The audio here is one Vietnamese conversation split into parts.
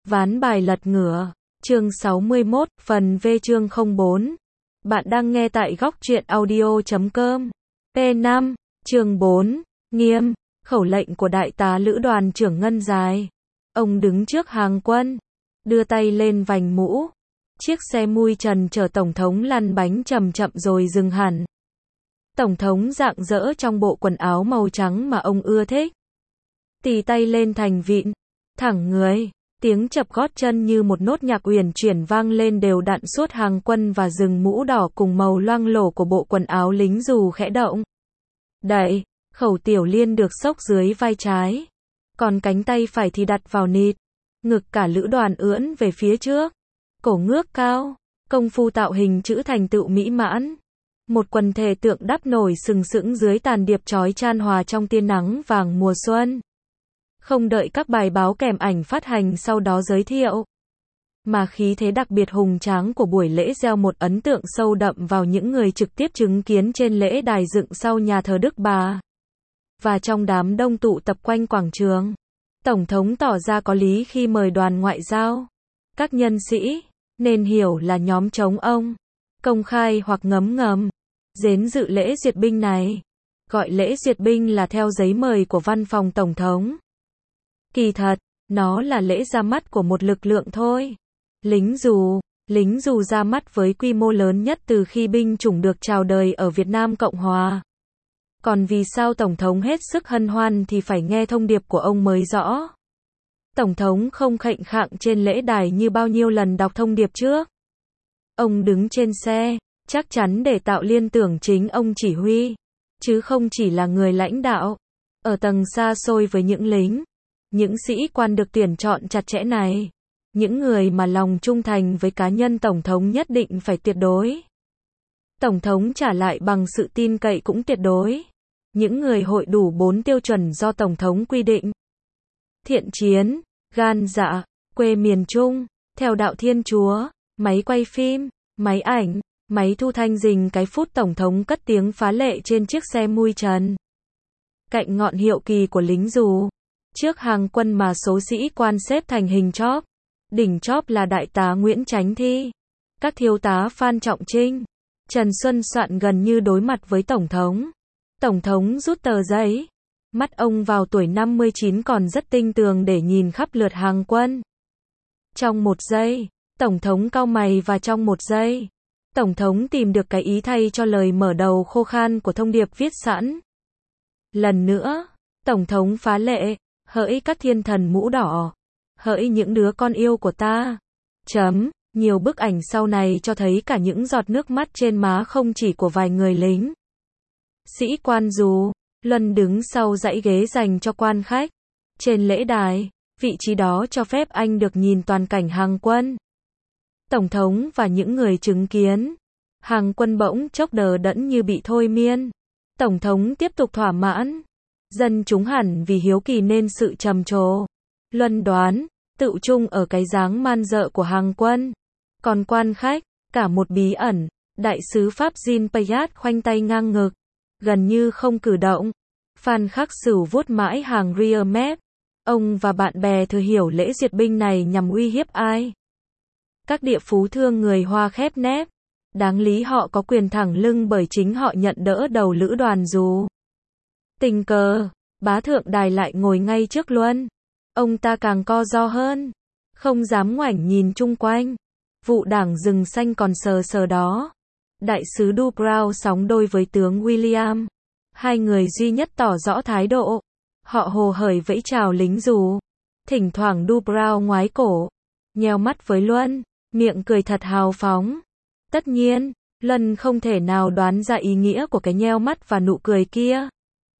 Ván bài lật ngửa, chương 61, phần V chương 04. Bạn đang nghe tại góc truyện audio.com. P5, chương 4, nghiêm, khẩu lệnh của đại tá lữ đoàn trưởng Ngân Dài. Ông đứng trước hàng quân, đưa tay lên vành mũ. Chiếc xe mui trần chở Tổng thống lăn bánh chậm chậm rồi dừng hẳn. Tổng thống rạng rỡ trong bộ quần áo màu trắng mà ông ưa thích. Tì tay lên thành vịn, thẳng người. Tiếng chập gót chân như một nốt nhạc uyển chuyển vang lên đều đặn suốt hàng quân và rừng mũ đỏ cùng màu loang lổ của bộ quần áo lính dù khẽ động. Đẩy, khẩu tiểu liên được xốc dưới vai trái. Còn cánh tay phải thì đặt vào nịt. Ngực cả lữ đoàn ưỡn về phía trước. Cổ ngước cao. Công phu tạo hình chữ thành tựu mỹ mãn. Một quần thể tượng đắp nổi sừng sững dưới tàn điệp chói chan hòa trong tia nắng vàng mùa xuân. Không đợi các bài báo kèm ảnh phát hành sau đó giới thiệu, mà khí thế đặc biệt hùng tráng của buổi lễ gieo một ấn tượng sâu đậm vào những người trực tiếp chứng kiến trên lễ đài dựng sau nhà thờ Đức Bà. Và trong đám đông tụ tập quanh quảng trường, Tổng thống tỏ ra có lý khi mời đoàn ngoại giao, các nhân sĩ, nên hiểu là nhóm chống ông, công khai hoặc ngấm ngầm, đến dự lễ duyệt binh này. Gọi lễ duyệt binh là theo giấy mời của văn phòng Tổng thống. Kỳ thật, nó là lễ ra mắt của một lực lượng thôi. Lính dù ra mắt với quy mô lớn nhất từ khi binh chủng được chào đời ở Việt Nam Cộng Hòa. Còn vì sao Tổng thống hết sức hân hoan thì phải nghe thông điệp của ông mới rõ. Tổng thống không khệnh khạng trên lễ đài như bao nhiêu lần đọc thông điệp trước. Ông đứng trên xe, chắc chắn để tạo liên tưởng chính ông chỉ huy, chứ không chỉ là người lãnh đạo. Ở tầng xa xôi với những lính, những sĩ quan được tuyển chọn chặt chẽ này, những người mà lòng trung thành với cá nhân Tổng thống nhất định phải tuyệt đối. Tổng thống trả lại bằng sự tin cậy cũng tuyệt đối. Những người hội đủ 4 tiêu chuẩn do Tổng thống quy định. Thiện chiến, gan dạ, quê miền Trung, theo đạo Thiên Chúa, máy quay phim, máy ảnh, máy thu thanh dình cái phút Tổng thống cất tiếng phá lệ trên chiếc xe mui trần. Cạnh ngọn hiệu kỳ của lính dù, trước hàng quân mà số sĩ quan xếp thành hình chóp. Đỉnh chóp là Đại tá Nguyễn Chánh Thi, các thiếu tá Phan Trọng Trinh, Trần Xuân Soạn gần như đối mặt với Tổng thống. Tổng thống rút tờ giấy. Mắt ông vào tuổi 59 còn rất tinh tường để nhìn khắp lượt hàng quân. Trong một giây, Tổng thống cau mày và trong một giây, Tổng thống tìm được cái ý thay cho lời mở đầu khô khan của thông điệp viết sẵn. Lần nữa, Tổng thống phá lệ. Hỡi các thiên thần mũ đỏ, hỡi những đứa con yêu của ta. Nhiều bức ảnh sau này cho thấy cả những giọt nước mắt trên má không chỉ của vài người lính. Sĩ quan dù, Luân đứng sau dãy ghế dành cho quan khách. Trên lễ đài, vị trí đó cho phép anh được nhìn toàn cảnh hàng quân. Tổng thống và những người chứng kiến. Hàng quân bỗng chốc đờ đẫn như bị thôi miên. Tổng thống tiếp tục thỏa mãn. Dân chúng hẳn vì hiếu kỳ nên sự trầm trồ. Luân đoán, tự chung ở cái dáng man dợ của hàng quân. Còn quan khách, cả một bí ẩn, đại sứ Pháp Jean Payat khoanh tay ngang ngực, gần như không cử động. Phan Khắc Sửu vuốt mãi hàng rear mép. Ông và bạn bè thừa hiểu lễ duyệt binh này nhằm uy hiếp ai. Các địa phú thương người Hoa khép nép. Đáng lý họ có quyền thẳng lưng bởi chính họ nhận đỡ đầu lữ đoàn dù. Tình cờ, bá thượng đài lại ngồi ngay trước Luân. Ông ta càng co ro hơn, không dám ngoảnh nhìn chung quanh. Vụ đảng rừng xanh còn sờ sờ đó. Đại sứ Du Brown sóng đôi với tướng William. Hai người duy nhất tỏ rõ thái độ. Họ hồ hởi vẫy chào lính dù. Thỉnh thoảng Du Brown ngoái cổ, nheo mắt với Luân, miệng cười thật hào phóng. Tất nhiên, Luân không thể nào đoán ra ý nghĩa của cái nheo mắt và nụ cười kia.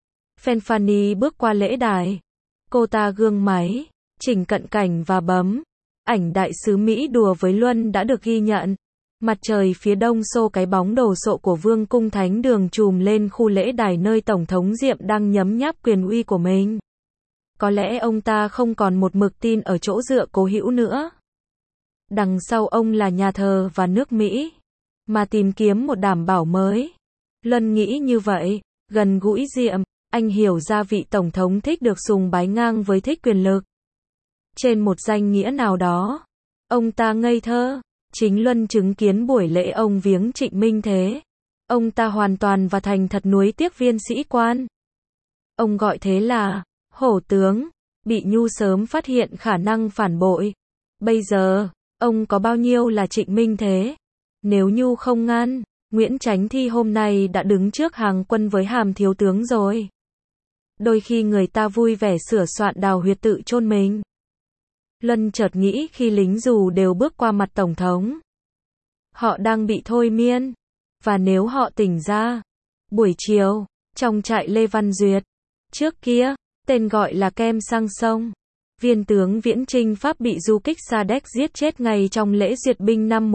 Fanfani bước qua lễ đài. Cô ta gương máy, chỉnh cận cảnh và bấm. Ảnh đại sứ Mỹ đùa với Luân đã được ghi nhận. Mặt trời phía đông xô cái bóng đồ sộ của Vương cung Thánh đường trùm lên khu lễ đài nơi Tổng thống Diệm đang nhấm nháp quyền uy của mình. Có lẽ ông ta không còn một mực tin ở chỗ dựa cố hữu nữa. Đằng sau ông là nhà thờ và nước Mỹ, mà tìm kiếm một đảm bảo mới. Luân nghĩ như vậy, gần gũi Diệm. Anh hiểu ra vị Tổng thống thích được sùng bái ngang với thích quyền lực. Trên một danh nghĩa nào đó, ông ta ngây thơ. Chính Luân chứng kiến buổi lễ ông viếng Trịnh Minh Thế. Ông ta hoàn toàn và thành thật nuối tiếc viên sĩ quan. Ông gọi thế là hổ tướng. Bị Nhu sớm phát hiện khả năng phản bội. Bây giờ, ông có bao nhiêu là Trịnh Minh Thế? Nếu Nhu không ngăn, Nguyễn Chánh Thi hôm nay đã đứng trước hàng quân với hàm thiếu tướng rồi. Đôi khi người ta vui vẻ sửa soạn đào huyệt tự chôn mình. Luân chợt nghĩ khi lính dù đều bước qua mặt Tổng thống. Họ đang bị thôi miên. Và nếu họ tỉnh ra. Buổi chiều, trong trại Lê Văn Duyệt. Trước kia, tên gọi là Kem sang sông. Viên tướng Viễn Trinh Pháp bị du kích Sa Đéc giết chết ngay trong lễ duyệt binh năm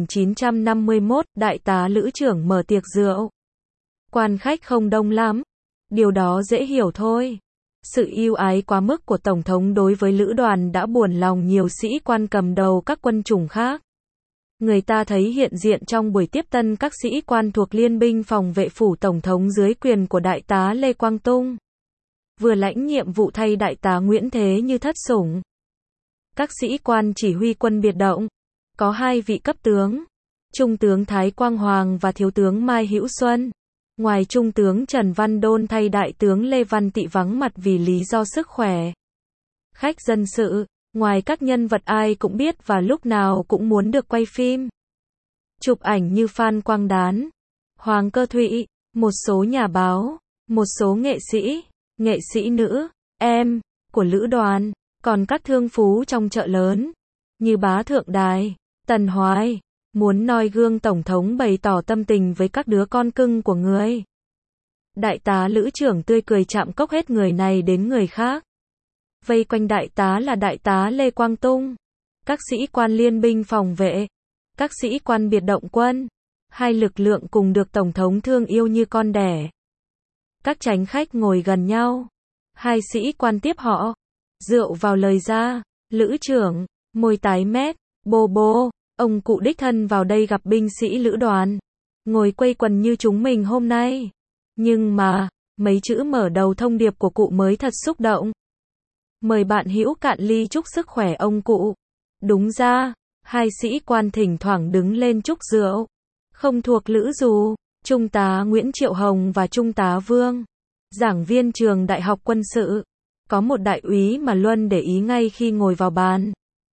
1951, đại tá Lữ Trưởng mở tiệc rượu. Quan khách không đông lắm. Điều đó dễ hiểu thôi. Sự yêu ái quá mức của Tổng thống đối với Lữ đoàn đã buồn lòng nhiều sĩ quan cầm đầu các quân chủng khác. Người ta thấy hiện diện trong buổi tiếp tân các sĩ quan thuộc Liên binh phòng vệ phủ Tổng thống dưới quyền của đại tá Lê Quang Tung. Vừa lãnh nhiệm vụ thay đại tá Nguyễn Thế Như thất sủng. Các sĩ quan chỉ huy quân biệt động. Có 2 vị cấp tướng. Trung tướng Thái Quang Hoàng và thiếu tướng Mai Hữu Xuân. Ngoài Trung tướng Trần Văn Đôn thay đại tướng Lê Văn Tị vắng mặt vì lý do sức khỏe. Khách dân sự, ngoài các nhân vật ai cũng biết và lúc nào cũng muốn được quay phim. Chụp ảnh như Phan Quang Đán, Hoàng Cơ Thụy, một số nhà báo, một số nghệ sĩ nữ, em, của Lữ đoàn, còn các thương phú trong chợ lớn, như Bá Thượng Đài, Tần Hoài. Muốn noi gương Tổng thống bày tỏ tâm tình với các đứa con cưng của người. Đại tá Lữ Trưởng tươi cười chạm cốc hết người này đến người khác. Vây quanh đại tá là đại tá Lê Quang Tung. Các sĩ quan liên binh phòng vệ. Các sĩ quan biệt động quân. 2 lực lượng cùng được Tổng thống thương yêu như con đẻ. Các chánh khách ngồi gần nhau. 2 sĩ quan tiếp họ. Rượu vào lời ra. Lữ Trưởng, môi tái mét, bô. Ông cụ đích thân vào đây gặp binh sĩ Lữ đoàn. Ngồi quây quần như chúng mình hôm nay. Nhưng mà, mấy chữ mở đầu thông điệp của cụ mới thật xúc động. Mời bạn hữu cạn ly chúc sức khỏe ông cụ. Đúng ra, 2 sĩ quan thỉnh thoảng đứng lên chúc rượu. Không thuộc Lữ dù, Trung tá Nguyễn Triệu Hồng và Trung tá Vương. Giảng viên trường Đại học Quân sự. Có một đại úy mà Luân để ý ngay khi ngồi vào bàn.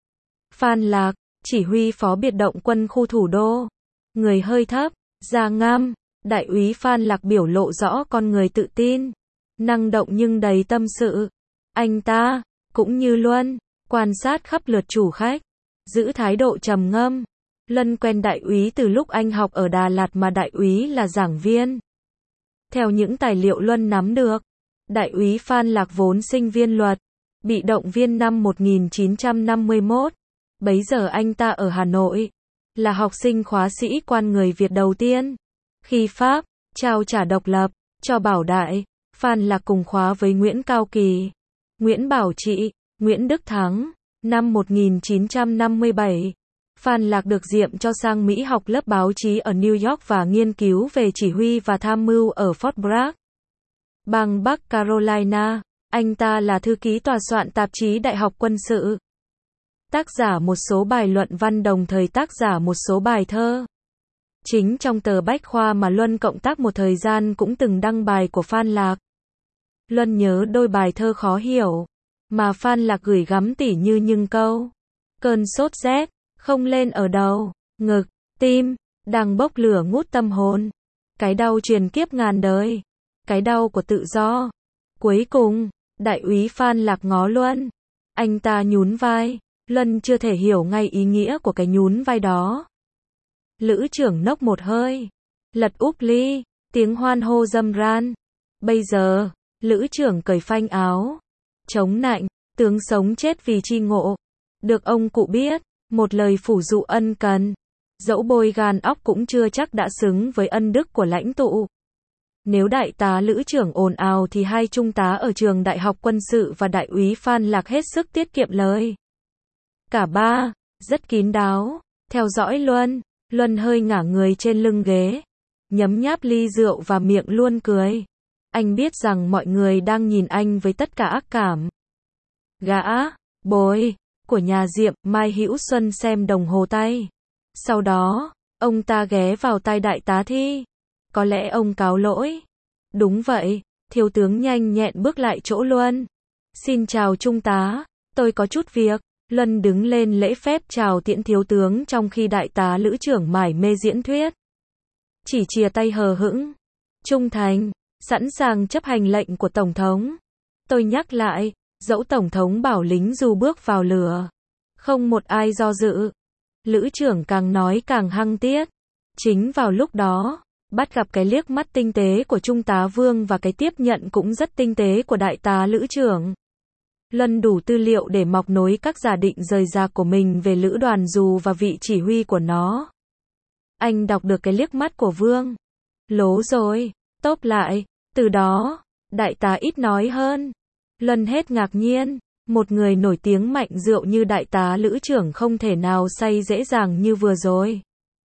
Phan Lạc. Chỉ huy phó biệt động quân khu thủ đô. Người hơi thấp, da ngăm. Đại úy Phan Lạc biểu lộ rõ con người tự tin. Năng động nhưng đầy tâm sự. Anh ta, cũng như Luân, quan sát khắp lượt chủ khách. Giữ thái độ trầm ngâm. Luân quen đại úy từ lúc anh học ở Đà Lạt mà đại úy là giảng viên. Theo những tài liệu Luân nắm được, đại úy Phan Lạc vốn sinh viên luật. Bị động viên năm 1951. Bấy giờ anh ta ở Hà Nội, là học sinh khóa sĩ quan người Việt đầu tiên. Khi Pháp trao trả độc lập cho Bảo Đại, Phan Lạc cùng khóa với Nguyễn Cao Kỳ, Nguyễn Bảo Trị, Nguyễn Đức Thắng. Năm 1957, Phan Lạc được diệm cho sang Mỹ học lớp báo chí ở New York và nghiên cứu về chỉ huy và tham mưu ở Fort Bragg, bang Bắc Carolina. Anh ta là thư ký tòa soạn tạp chí Đại học Quân sự. Tác giả một số bài luận văn đồng thời tác giả một số bài thơ. Chính trong tờ Bách Khoa mà Luân cộng tác một thời gian cũng từng đăng bài của Phan Lạc. Luân nhớ đôi bài thơ khó hiểu, mà Phan Lạc gửi gắm tỉ như những câu. Cơn sốt rét, không lên ở đầu, ngực, tim, đang bốc lửa ngút tâm hồn. Cái đau truyền kiếp ngàn đời. Cái đau của tự do. Cuối cùng, đại úy Phan Lạc ngó Luân. Anh ta nhún vai. Luân chưa thể hiểu ngay ý nghĩa của cái nhún vai đó. Lữ Trưởng nốc một hơi. Lật úp ly. Tiếng hoan hô râm ran. Bây giờ, Lữ Trưởng cởi phanh áo. Chống nạnh. Tướng sống chết vì chi ngộ. Được ông cụ biết. Một lời phủ dụ ân cần. Dẫu bôi gan óc cũng chưa chắc đã xứng với ân đức của lãnh tụ. Nếu đại tá Lữ Trưởng ồn ào thì 2 trung tá ở trường Đại học Quân sự và đại úy Phan Lạc hết sức tiết kiệm lời. Cả ba, rất kín đáo, theo dõi Luân. Luân hơi ngả người trên lưng ghế. Nhấm nháp ly rượu và miệng luôn cười. Anh biết rằng mọi người đang nhìn anh với tất cả ác cảm. Gã, bồi, của nhà Diệm, Mai Hữu Xuân xem đồng hồ tay. Sau đó, ông ta ghé vào tai đại tá Thi. Có lẽ ông cáo lỗi. Đúng vậy, thiếu tướng nhanh nhẹn bước lại chỗ Luân. Xin chào trung tá, tôi có chút việc. Luân đứng lên lễ phép chào tiễn thiếu tướng trong khi đại tá lữ trưởng mải mê diễn thuyết. Chỉ chìa tay hờ hững. Trung thành, sẵn sàng chấp hành lệnh của Tổng thống. Tôi nhắc lại, dẫu Tổng thống bảo lính dù bước vào lửa. Không một ai do dự. Lữ trưởng càng nói càng hăng tiết. Chính vào lúc đó, bắt gặp cái liếc mắt tinh tế của Trung tá Vương và cái tiếp nhận cũng rất tinh tế của đại tá lữ trưởng. Luân đủ tư liệu để mọc nối các giả định rời rạc của mình về lữ đoàn dù và vị chỉ huy của nó. Anh đọc được cái liếc mắt của Vương. Lố rồi, tốp lại, từ đó, đại tá ít nói hơn. Luân hết ngạc nhiên, một người nổi tiếng mạnh rượu như đại tá lữ trưởng không thể nào say dễ dàng như vừa rồi.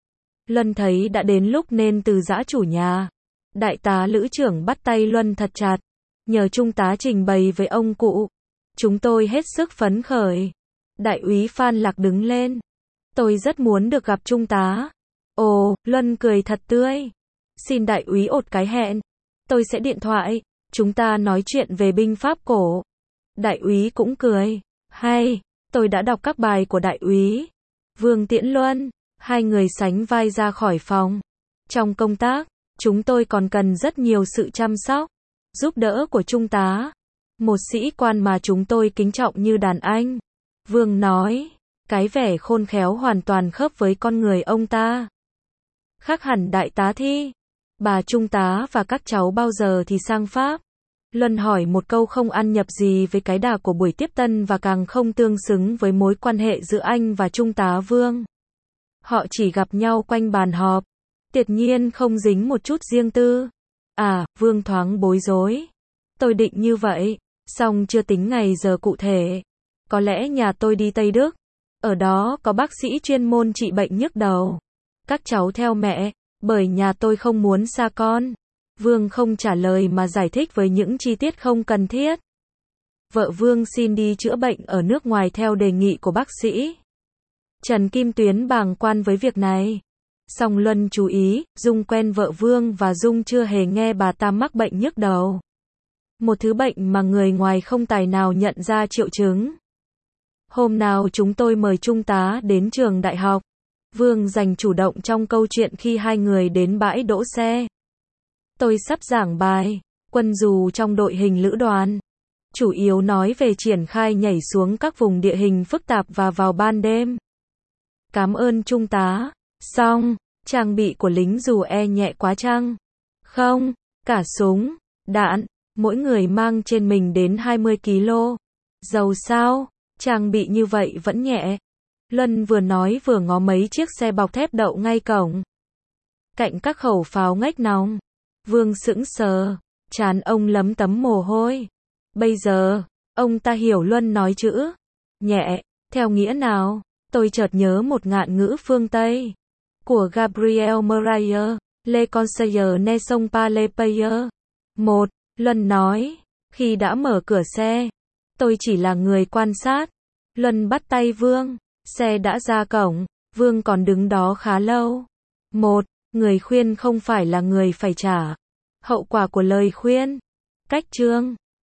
Luân thấy đã đến lúc nên từ giã chủ nhà. Đại tá lữ trưởng bắt tay Luân thật chặt, nhờ trung tá trình bày với ông cụ. Chúng tôi hết sức phấn khởi. Đại úy Phan Lạc đứng lên. Tôi rất muốn được gặp trung tá. Ồ, Luân cười thật tươi. Xin đại úy ột cái hẹn. Tôi sẽ điện thoại. Chúng ta nói chuyện về binh pháp cổ. Đại úy cũng cười. Hay, tôi đã đọc các bài của đại úy. Vương tiễn Luân. Hai người sánh vai ra khỏi phòng. Trong công tác, chúng tôi còn cần rất nhiều sự chăm sóc, giúp đỡ của trung tá. Một sĩ quan mà chúng tôi kính trọng như đàn anh. Vương nói, cái vẻ khôn khéo hoàn toàn khớp với con người ông ta. Khác hẳn đại tá Thi. Bà trung tá và các cháu bao giờ thì sang Pháp? Luân hỏi một câu không ăn nhập gì với cái đà của buổi tiếp tân và càng không tương xứng với mối quan hệ giữa anh và trung tá Vương. Họ chỉ gặp nhau quanh bàn họp. Tuyệt nhiên không dính một chút riêng tư. À, Vương thoáng bối rối. Tôi định như vậy, song chưa tính ngày giờ cụ thể. Có lẽ nhà tôi đi Tây Đức. Ở đó có bác sĩ chuyên môn trị bệnh nhức đầu. Các cháu theo mẹ, bởi nhà tôi không muốn xa con. Vương không trả lời mà giải thích với những chi tiết không cần thiết. Vợ Vương xin đi chữa bệnh ở nước ngoài theo đề nghị của bác sĩ. Trần Kim Tuyến bàng quan với việc này. Song Luân chú ý, Dung quen vợ Vương và Dung chưa hề nghe bà ta mắc bệnh nhức đầu. Một thứ bệnh mà người ngoài không tài nào nhận ra triệu chứng. Hôm nào chúng tôi mời trung tá đến trường đại học. Vương giành chủ động trong câu chuyện khi hai người đến bãi đỗ xe. Tôi sắp giảng bài, quân dù trong đội hình lữ đoàn. Chủ yếu nói về triển khai nhảy xuống các vùng địa hình phức tạp và vào ban đêm. Cảm ơn trung tá. Xong, trang bị của lính dù nhẹ quá chăng? Không, cả súng, đạn, mỗi người mang trên mình đến 20 kg. Dầu sao, trang bị như vậy vẫn nhẹ. Luân vừa nói vừa ngó mấy chiếc xe bọc thép đậu ngay cổng. Cạnh các khẩu pháo ngách nòng. Vương sững sờ, trán ông lấm tấm mồ hôi. Bây giờ, ông ta hiểu Luân nói chữ nhẹ, theo nghĩa nào? Tôi chợt nhớ một ngạn ngữ phương Tây của Gabriel Marais, Le Conseiller ne sont pas les payeurs. Một, Luân nói, khi đã mở cửa xe, tôi chỉ là người quan sát. Luân bắt tay Vương, xe đã ra cổng, Vương còn đứng đó khá lâu. Một, người khuyên không phải là người phải trả hậu quả của lời khuyên. Cách chương